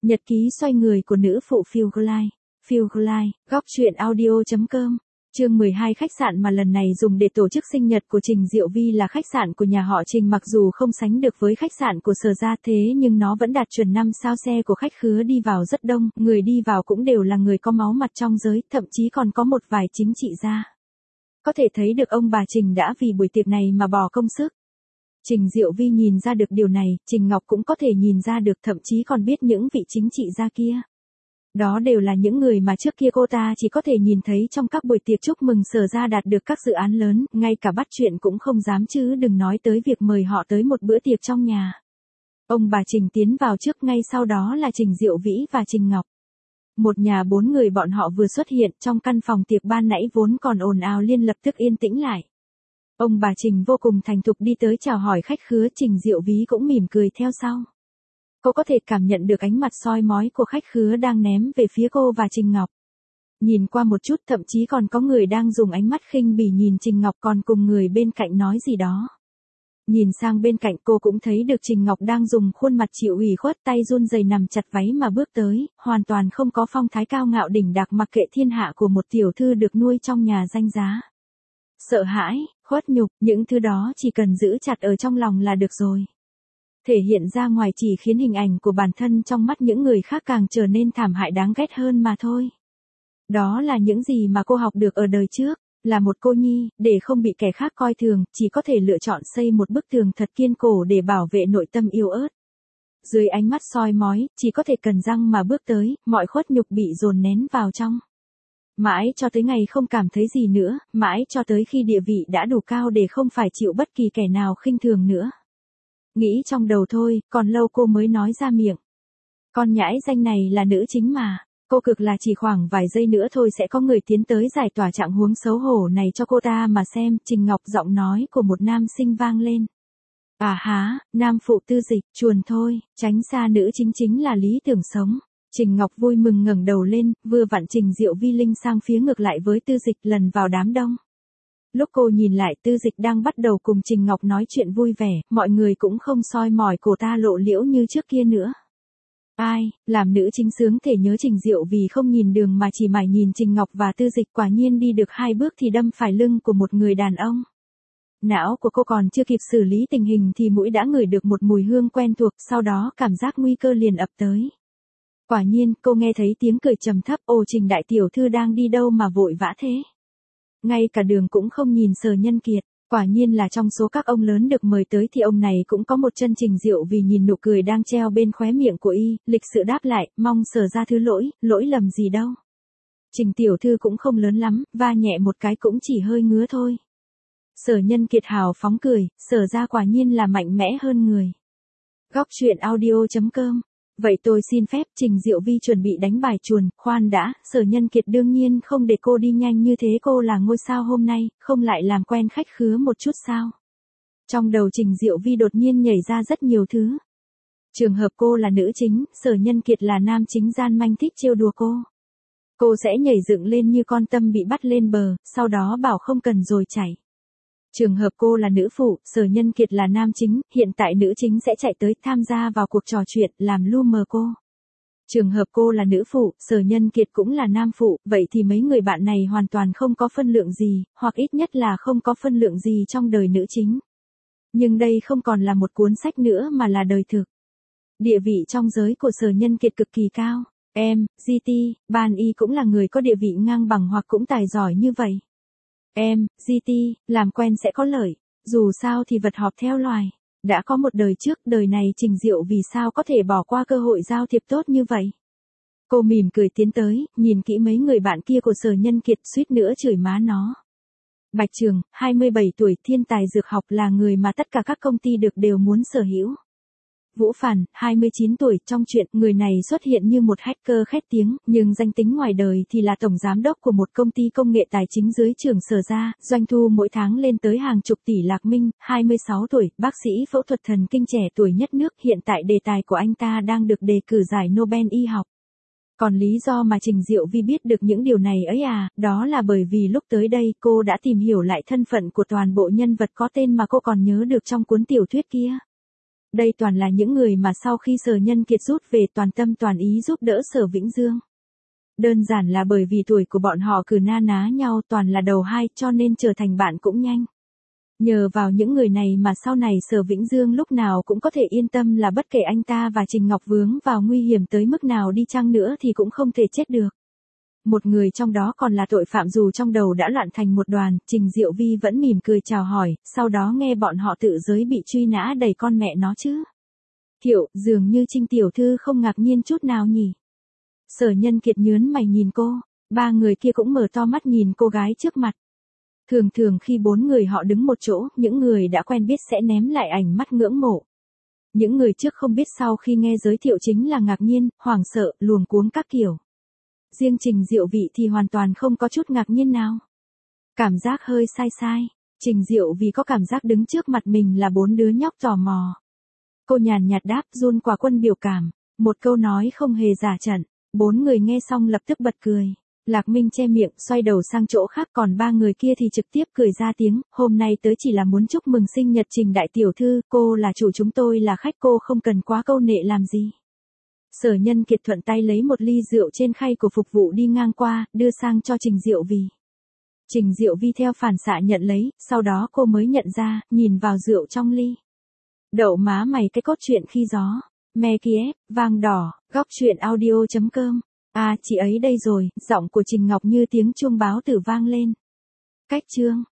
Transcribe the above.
Nhật ký xoay người của nữ phụ Phiêu Glide. Phiêu Glide, góc truyện audio.com. Chương 12. Khách sạn mà lần này dùng để tổ chức sinh nhật của Trình Diệu Vi là khách sạn của nhà họ Trình, mặc dù không sánh được với khách sạn của Sở gia, thế nhưng nó vẫn đạt chuẩn 5 sao. Xe của khách khứa đi vào rất đông, người đi vào cũng đều là người có máu mặt trong giới, thậm chí còn có một vài chính trị gia. Có thể thấy được ông bà Trình đã vì buổi tiệc này mà bỏ công sức. Trình Diệu Vi nhìn ra được điều này, Trình Ngọc cũng có thể nhìn ra được, thậm chí còn biết những vị chính trị gia kia. Đó đều là những người mà trước kia cô ta chỉ có thể nhìn thấy trong các buổi tiệc chúc mừng Sở gia đạt được các dự án lớn, ngay cả bắt chuyện cũng không dám, chứ đừng nói tới việc mời họ tới một bữa tiệc trong nhà. Ông bà Trình tiến vào trước, ngay sau đó là Trình Diệu Vĩ và Trình Ngọc. Một nhà 4 người bọn họ vừa xuất hiện, trong căn phòng tiệc ban nãy vốn còn ồn ào liên lập tức yên tĩnh lại. Ông bà Trình vô cùng thành thục đi tới chào hỏi khách khứa, Trình Diệu Vĩ cũng mỉm cười theo sau. Cô có thể cảm nhận được ánh mặt soi mói của khách khứa đang ném về phía cô và Trình Ngọc. Nhìn qua một chút, thậm chí còn có người đang dùng ánh mắt khinh bỉ nhìn Trình Ngọc, còn cùng người bên cạnh nói gì đó. Nhìn sang bên cạnh, cô cũng thấy được Trình Ngọc đang dùng khuôn mặt chịu ủy khuất, tay run rẩy nằm chặt váy mà bước tới, hoàn toàn không có phong thái cao ngạo đỉnh đạc mặc kệ thiên hạ của một tiểu thư được nuôi trong nhà danh giá. Sợ hãi, khuất nhục, những thứ đó chỉ cần giữ chặt ở trong lòng là được rồi. Thể hiện ra ngoài chỉ khiến hình ảnh của bản thân trong mắt những người khác càng trở nên thảm hại đáng ghét hơn mà thôi. Đó là những gì mà cô học được ở đời trước, là một cô nhi, để không bị kẻ khác coi thường, chỉ có thể lựa chọn xây một bức tường thật kiên cố để bảo vệ nội tâm yếu ớt. Dưới ánh mắt soi mói, chỉ có thể cắn răng mà bước tới, mọi khuất nhục bị dồn nén vào trong. Mãi cho tới ngày không cảm thấy gì nữa, mãi cho tới khi địa vị đã đủ cao để không phải chịu bất kỳ kẻ nào khinh thường nữa. Nghĩ trong đầu thôi, còn lâu cô mới nói ra miệng. Con nhãi danh này là nữ chính mà. Cô cực là chỉ khoảng vài giây nữa thôi sẽ có người tiến tới giải tỏa trạng huống xấu hổ này cho cô ta mà xem. Trình Ngọc, giọng nói của một nam sinh vang lên. À há, nam phụ Tư Dịch, chuồn thôi, tránh xa nữ chính chính là lý tưởng sống. Trình Ngọc vui mừng ngẩng đầu lên, vừa vặn Trình Diệu Vi linh sang phía ngược lại với Tư Dịch, lần vào đám đông. Lúc cô nhìn lại, Tư Dịch đang bắt đầu cùng Trình Ngọc nói chuyện vui vẻ, mọi người cũng không soi mói cổ ta lộ liễu như trước kia nữa. Ai, làm nữ chính sướng thể nhớ Trình Diệu vì không nhìn đường mà chỉ mải nhìn Trình Ngọc và Tư Dịch, quả nhiên đi được 2 bước thì đâm phải lưng của một người đàn ông. Não của cô còn chưa kịp xử lý tình hình thì mũi đã ngửi được một mùi hương quen thuộc, sau đó cảm giác nguy cơ liền ập tới. Quả nhiên, cô nghe thấy tiếng cười trầm thấp, ồ Trình đại tiểu thư đang đi đâu mà vội vã thế? Ngay cả đường cũng không nhìn Sở Nhân Kiệt, quả nhiên là trong số các ông lớn được mời tới thì ông này cũng có một chân. Trình Diệu vì nhìn nụ cười đang treo bên khóe miệng của y, lịch sự đáp lại, mong Sở gia thứ lỗi, lỗi lầm gì đâu. Trình tiểu thư cũng không lớn lắm, va nhẹ một cái cũng chỉ hơi ngứa thôi. Sở Nhân Kiệt hào phóng cười, Sở gia quả nhiên là mạnh mẽ hơn người. Góc truyện audio.com. Vậy tôi xin phép. Trình Diệu Vi chuẩn bị đánh bài chuồn, khoan đã, Sở Nhân Kiệt đương nhiên không để cô đi nhanh như thế, cô là ngôi sao hôm nay, không lại làm quen khách khứa một chút sao? Trong đầu Trình Diệu Vi đột nhiên nhảy ra rất nhiều thứ. Trường hợp cô là nữ chính, Sở Nhân Kiệt là nam chính gian manh thích trêu đùa cô. Cô sẽ nhảy dựng lên như con tâm bị bắt lên bờ, sau đó bảo không cần rồi chảy. Trường hợp cô là nữ phụ, Sở Nhân Kiệt là nam chính, hiện tại nữ chính sẽ chạy tới tham gia vào cuộc trò chuyện, làm lu mờ cô. Trường hợp cô là nữ phụ, Sở Nhân Kiệt cũng là nam phụ, vậy thì mấy người bạn này hoàn toàn không có phân lượng gì, hoặc ít nhất là không có phân lượng gì trong đời nữ chính. Nhưng đây không còn là một cuốn sách nữa mà là đời thực. Địa vị trong giới của Sở Nhân Kiệt cực kỳ cao. GT, Ban Y cũng là người có địa vị ngang bằng hoặc cũng tài giỏi như vậy. GT, làm quen sẽ có lợi, dù sao thì vật họp theo loài. Đã có một đời trước, đời này Trình Diệu vì sao có thể bỏ qua cơ hội giao thiệp tốt như vậy? Cô mỉm cười tiến tới, nhìn kỹ mấy người bạn kia của Sở Nhân Kiệt, suýt nữa chửi má nó. Bạch Trường, 27 tuổi, thiên tài dược học, là người mà tất cả các công ty được đều muốn sở hữu. Vũ Phản, 29 tuổi, trong truyện, người này xuất hiện như một hacker khét tiếng, nhưng danh tính ngoài đời thì là tổng giám đốc của một công ty công nghệ tài chính dưới trưởng Sở gia, doanh thu mỗi tháng lên tới hàng chục tỷ. Lạc Minh, 26 tuổi, bác sĩ phẫu thuật thần kinh trẻ tuổi nhất nước, hiện tại đề tài của anh ta đang được đề cử giải Nobel y học. Còn lý do mà Trình Diệu Vi biết được những điều này ấy đó là bởi vì lúc tới đây cô đã tìm hiểu lại thân phận của toàn bộ nhân vật có tên mà cô còn nhớ được trong cuốn tiểu thuyết kia. Đây toàn là những người mà sau khi Sở Nhân Kiệt rút về toàn tâm toàn ý giúp đỡ Sở Vĩnh Dương. Đơn giản là bởi vì tuổi của bọn họ cứ na ná nhau toàn là đầu hai cho nên trở thành bạn cũng nhanh. Nhờ vào những người này mà sau này Sở Vĩnh Dương lúc nào cũng có thể yên tâm là bất kể anh ta và Trình Ngọc vướng vào nguy hiểm tới mức nào đi chăng nữa thì cũng không thể chết được. Một người trong đó còn là tội phạm dù trong đầu đã loạn thành một đoàn, Trình Diệu Vi vẫn mỉm cười chào hỏi, sau đó nghe bọn họ tự giới bị truy nã đầy con mẹ nó chứ. Dường như Trinh tiểu thư không ngạc nhiên chút nào nhỉ. Sở Nhân Kiệt nhớn mày nhìn cô, ba người kia cũng mở to mắt nhìn cô gái trước mặt. Thường thường khi bốn người họ đứng một chỗ, những người đã quen biết sẽ ném lại ánh mắt ngưỡng mộ. Những người trước không biết sau khi nghe giới thiệu chính là ngạc nhiên, hoảng sợ, luống cuống các kiểu. Riêng Trình Diệu Vi thì hoàn toàn không có chút ngạc nhiên nào. Cảm giác hơi sai sai, Trình Diệu Vi có cảm giác đứng trước mặt mình là bốn đứa nhóc tò mò. Cô nhàn nhạt đáp run quả quân biểu cảm, một câu nói không hề giả trận. Bốn người nghe xong lập tức bật cười. Lạc Minh che miệng, xoay đầu sang chỗ khác, còn ba người kia thì trực tiếp cười ra tiếng, hôm nay tới chỉ là muốn chúc mừng sinh nhật Trình đại tiểu thư, cô là chủ chúng tôi là khách, cô không cần quá câu nệ làm gì. Sở Nhân Kiệt thuận tay lấy một ly rượu trên khay của phục vụ đi ngang qua, đưa sang cho Trình Diệu Vi. Trình Diệu Vi theo phản xạ nhận lấy, sau đó cô mới nhận ra, nhìn vào rượu trong ly. Đậu má mày, cái cốt truyện khi gió. Me Kiev, vàng đỏ, góc truyện audio.com. À chị ấy đây rồi, giọng của Trình Ngọc như tiếng chuông báo tử vang lên. Cách chương.